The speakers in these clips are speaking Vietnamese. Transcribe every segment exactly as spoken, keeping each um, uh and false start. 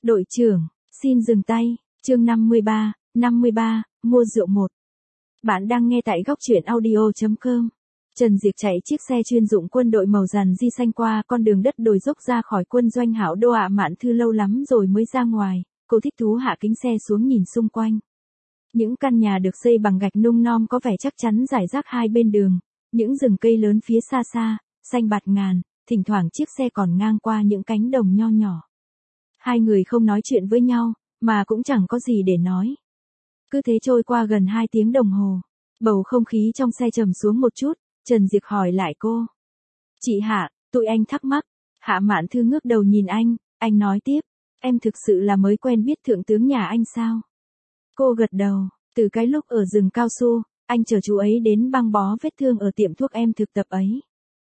Đội trưởng, xin dừng tay, chương năm mươi ba, năm mươi ba, mua rượu một. Bạn đang nghe tại góc truyện audio chấm com. Trần Diệp chạy chiếc xe chuyên dụng quân đội màu rằn di xanh qua con đường đất đồi dốc ra khỏi quân doanh Hảo Đô. Ạ Mạn Thư lâu lắm rồi mới ra ngoài, cô thích thú hạ kính xe xuống nhìn xung quanh. Những căn nhà được xây bằng gạch nung non có vẻ chắc chắn rải rác hai bên đường, những rừng cây lớn phía xa xa, xanh bạt ngàn, thỉnh thoảng chiếc xe còn ngang qua những cánh đồng nho nhỏ. Hai người không nói chuyện với nhau, mà cũng chẳng có gì để nói. Cứ thế trôi qua gần hai tiếng đồng hồ, bầu không khí trong xe trầm xuống một chút, Trần Diệp hỏi lại cô. Chị Hạ, tụi anh thắc mắc. Hạ Mạn Thư ngước đầu nhìn anh, anh nói tiếp, em thực sự là mới quen biết thượng tướng nhà anh sao? Cô gật đầu, từ cái lúc ở rừng cao su, anh chở chú ấy đến băng bó vết thương ở tiệm thuốc em thực tập ấy.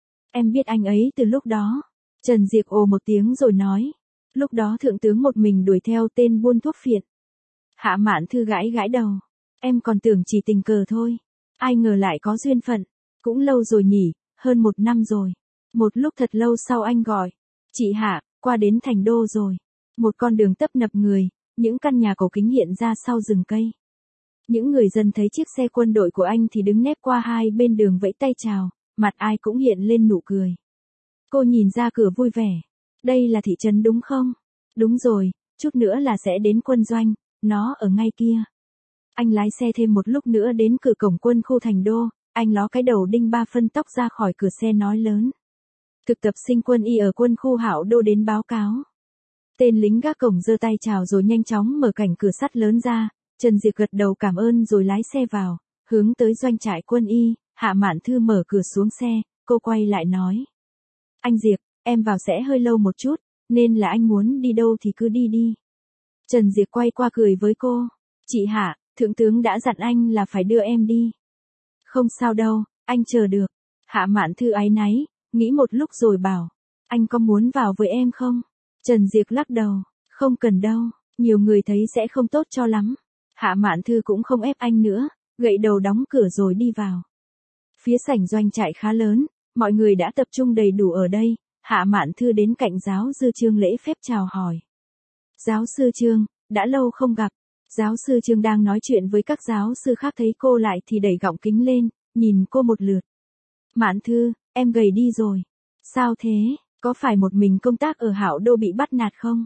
Em biết anh ấy từ lúc đó. Trần Diệp ồ một tiếng rồi nói. Lúc đó thượng tướng một mình đuổi theo tên buôn thuốc phiện. Hạ Mạn Thư gãi gãi đầu. Em còn tưởng chỉ tình cờ thôi. Ai ngờ lại có duyên phận. Cũng lâu rồi nhỉ, hơn một năm rồi. Một lúc thật lâu sau anh gọi. Chị Hạ, qua đến thành đô rồi. Một con đường tấp nập người, những căn nhà cổ kính hiện ra sau rừng cây. Những người dân thấy chiếc xe quân đội của anh thì đứng nép qua hai bên đường vẫy tay chào, mặt ai cũng hiện lên nụ cười. Cô nhìn ra cửa vui vẻ. Đây là thị trấn đúng không? Đúng rồi, chút nữa là sẽ đến quân doanh, nó ở ngay kia. Anh lái xe thêm một lúc nữa đến cửa cổng quân khu thành đô, anh ló cái đầu đinh ba phân tóc ra khỏi cửa xe nói lớn. Thực tập sinh quân y ở quân khu Hảo Đô đến báo cáo. Tên lính gác cổng giơ tay chào rồi nhanh chóng mở cảnh cửa sắt lớn ra, Trần Diệp gật đầu cảm ơn rồi lái xe vào, hướng tới doanh trại quân y. Hạ Mạn Thư mở cửa xuống xe, cô quay lại nói. Anh Diệp, em vào sẽ hơi lâu một chút, nên là anh muốn đi đâu thì cứ đi đi. Trần Diệp quay qua cười với cô. Chị Hạ, thượng tướng đã dặn anh là phải đưa em đi. Không sao đâu, anh chờ được. Hạ Mạn Thư áy náy, nghĩ một lúc rồi bảo. Anh có muốn vào với em không? Trần Diệp lắc đầu, không cần đâu, nhiều người thấy sẽ không tốt cho lắm. Hạ Mạn Thư cũng không ép anh nữa, gậy đầu đóng cửa rồi đi vào. Phía sảnh doanh trại khá lớn, mọi người đã tập trung đầy đủ ở đây. Hạ Mạn Thư đến cạnh giáo sư Trương lễ phép chào hỏi. Giáo sư Trương, đã lâu không gặp. Giáo sư Trương đang nói chuyện với các giáo sư khác thấy cô lại thì đẩy gọng kính lên, nhìn cô một lượt. Mạn Thư, em gầy đi rồi. Sao thế, có phải một mình công tác ở Hảo Đô bị bắt nạt không?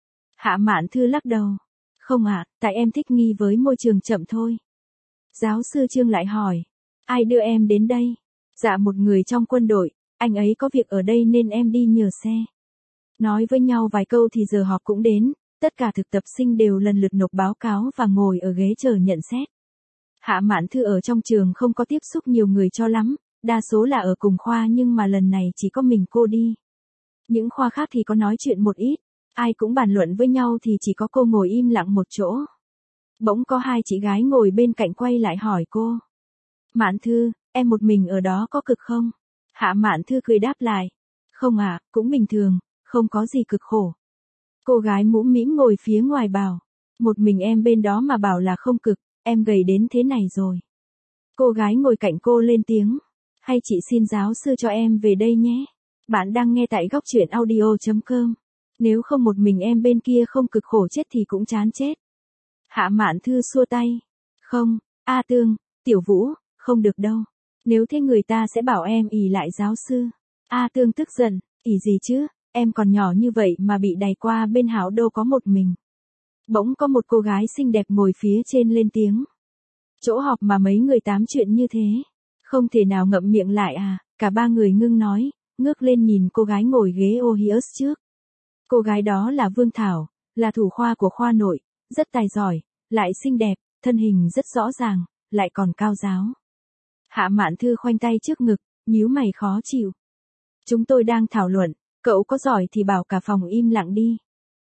Hạ Mạn Thư lắc đầu. Không ạ, à, tại em thích nghi với môi trường chậm thôi. Giáo sư Trương lại hỏi. Ai đưa em đến đây? Dạ một người trong quân đội, anh ấy có việc ở đây nên em đi nhờ xe. Nói với nhau vài câu thì giờ họp cũng đến, tất cả thực tập sinh đều lần lượt nộp báo cáo và ngồi ở ghế chờ nhận xét. Hạ Mạn Thư ở trong trường không có tiếp xúc nhiều người cho lắm, đa số là ở cùng khoa nhưng mà lần này chỉ có mình cô đi. Những khoa khác thì có nói chuyện một ít, ai cũng bàn luận với nhau thì chỉ có cô ngồi im lặng một chỗ. Bỗng có hai chị gái ngồi bên cạnh quay lại hỏi cô. Mạn Thư, em một mình ở đó có cực không? Hạ Mạn Thư cười đáp lại. Không ạ, à, cũng bình thường, không có gì cực khổ. Cô gái mũm mĩm ngồi phía ngoài bảo. Một mình em bên đó mà bảo là không cực, em gầy đến thế này rồi. Cô gái ngồi cạnh cô lên tiếng. Hay chị xin giáo sư cho em về đây nhé. Bạn đang nghe tại góc truyện audio chấm com. Nếu không một mình em bên kia không cực khổ chết thì cũng chán chết. Hạ Mạn Thư xua tay. Không, A Tương, Tiểu Vũ, không được đâu. Nếu thế người ta sẽ bảo em ỷ lại giáo sư. A Tương tức giận, ỷ gì chứ, em còn nhỏ như vậy mà bị đày qua bên Hảo Đô có một mình. Bỗng có một cô gái xinh đẹp ngồi phía trên lên tiếng. Chỗ họp mà mấy người tám chuyện như thế. Không thể nào ngậm miệng lại à, cả ba người ngưng nói, ngước lên nhìn cô gái ngồi ghế Ohius trước. Cô gái đó là Vương Thảo, là thủ khoa của khoa nội, rất tài giỏi, lại xinh đẹp, thân hình rất rõ ràng, lại còn cao giáo. Hạ Mạn Thư khoanh tay trước ngực, nhíu mày khó chịu. Chúng tôi đang thảo luận, cậu có giỏi thì bảo cả phòng im lặng đi.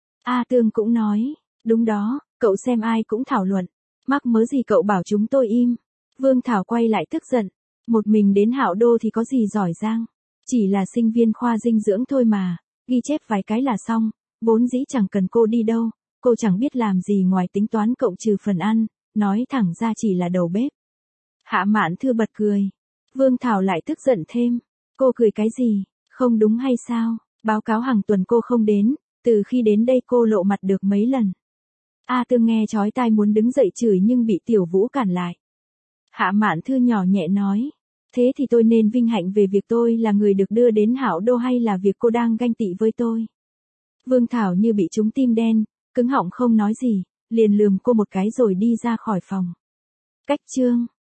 A Tương cũng nói, đúng đó, cậu xem ai cũng thảo luận, mắc mớ gì cậu bảo chúng tôi im. Vương Thảo quay lại tức giận, một mình đến Hảo Đô thì có gì giỏi giang, chỉ là sinh viên khoa dinh dưỡng thôi mà, ghi chép vài cái là xong, vốn dĩ chẳng cần cô đi đâu, cô chẳng biết làm gì ngoài tính toán cộng trừ phần ăn, nói thẳng ra chỉ là đầu bếp. Hạ Mạn Thư bật cười. Vương Thảo lại tức giận thêm. Cô cười cái gì? Không đúng hay sao? Báo cáo hàng tuần cô không đến, Từ khi đến đây cô lộ mặt được mấy lần. A Tương nghe chói tai muốn đứng dậy chửi nhưng bị Tiểu Vũ cản lại. Hạ Mạn Thư nhỏ nhẹ nói. Thế thì tôi nên vinh hạnh về việc tôi là người được đưa đến Hạo Đô hay là việc cô đang ganh tị với tôi? Vương Thảo như bị trúng tim đen, cứng họng không nói gì, liền lườm cô một cái rồi đi ra khỏi phòng. Cách chương